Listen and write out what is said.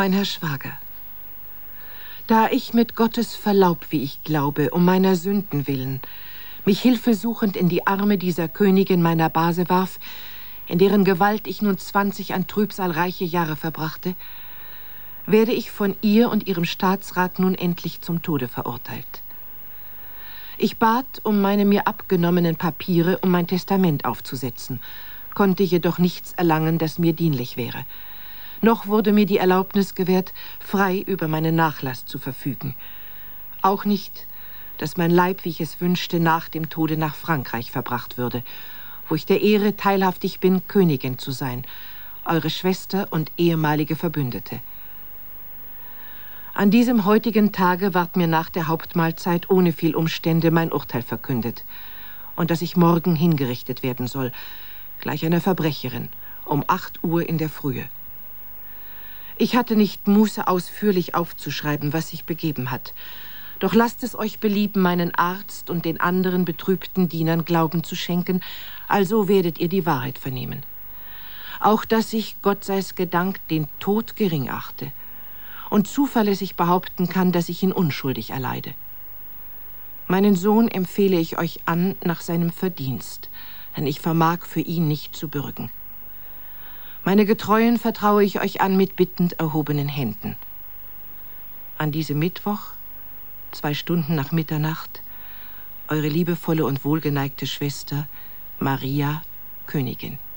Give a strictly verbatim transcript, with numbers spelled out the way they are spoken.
Mein Herr Schwager, da ich mit Gottes Verlaub, wie ich glaube, um meiner Sünden willen, mich hilfesuchend in die Arme dieser Königin meiner Base warf, in deren Gewalt ich nun zwanzig an Trübsal reiche Jahre verbrachte, werde ich von ihr und ihrem Staatsrat nun endlich zum Tode verurteilt. Ich bat um meine mir abgenommenen Papiere, um mein Testament aufzusetzen, konnte jedoch nichts erlangen, das mir dienlich wäre. Noch wurde mir die Erlaubnis gewährt, frei über meinen Nachlass zu verfügen. Auch nicht, dass mein Leib, wie ich es wünschte, nach dem Tode nach Frankreich verbracht würde, wo ich der Ehre teilhaftig bin, Königin zu sein, eure Schwester und ehemalige Verbündete. An diesem heutigen Tage ward mir nach der Hauptmahlzeit ohne viel Umstände mein Urteil verkündet und dass ich morgen hingerichtet werden soll, gleich einer Verbrecherin, um acht Uhr in der Frühe. Ich hatte nicht Muße, ausführlich aufzuschreiben, was sich begeben hat. Doch lasst es euch belieben, meinen Arzt und den anderen betrübten Dienern Glauben zu schenken, also werdet ihr die Wahrheit vernehmen. Auch, dass ich, Gott sei's gedankt, den Tod gering achte und zuverlässig behaupten kann, dass ich ihn unschuldig erleide. Meinen Sohn empfehle ich euch an nach seinem Verdienst, denn ich vermag für ihn nicht zu bürgen. Meine Getreuen vertraue ich euch an mit bittend erhobenen Händen. An diesem Mittwoch, zwei Stunden nach Mitternacht, eure liebevolle und wohlgeneigte Schwester Maria, Königin.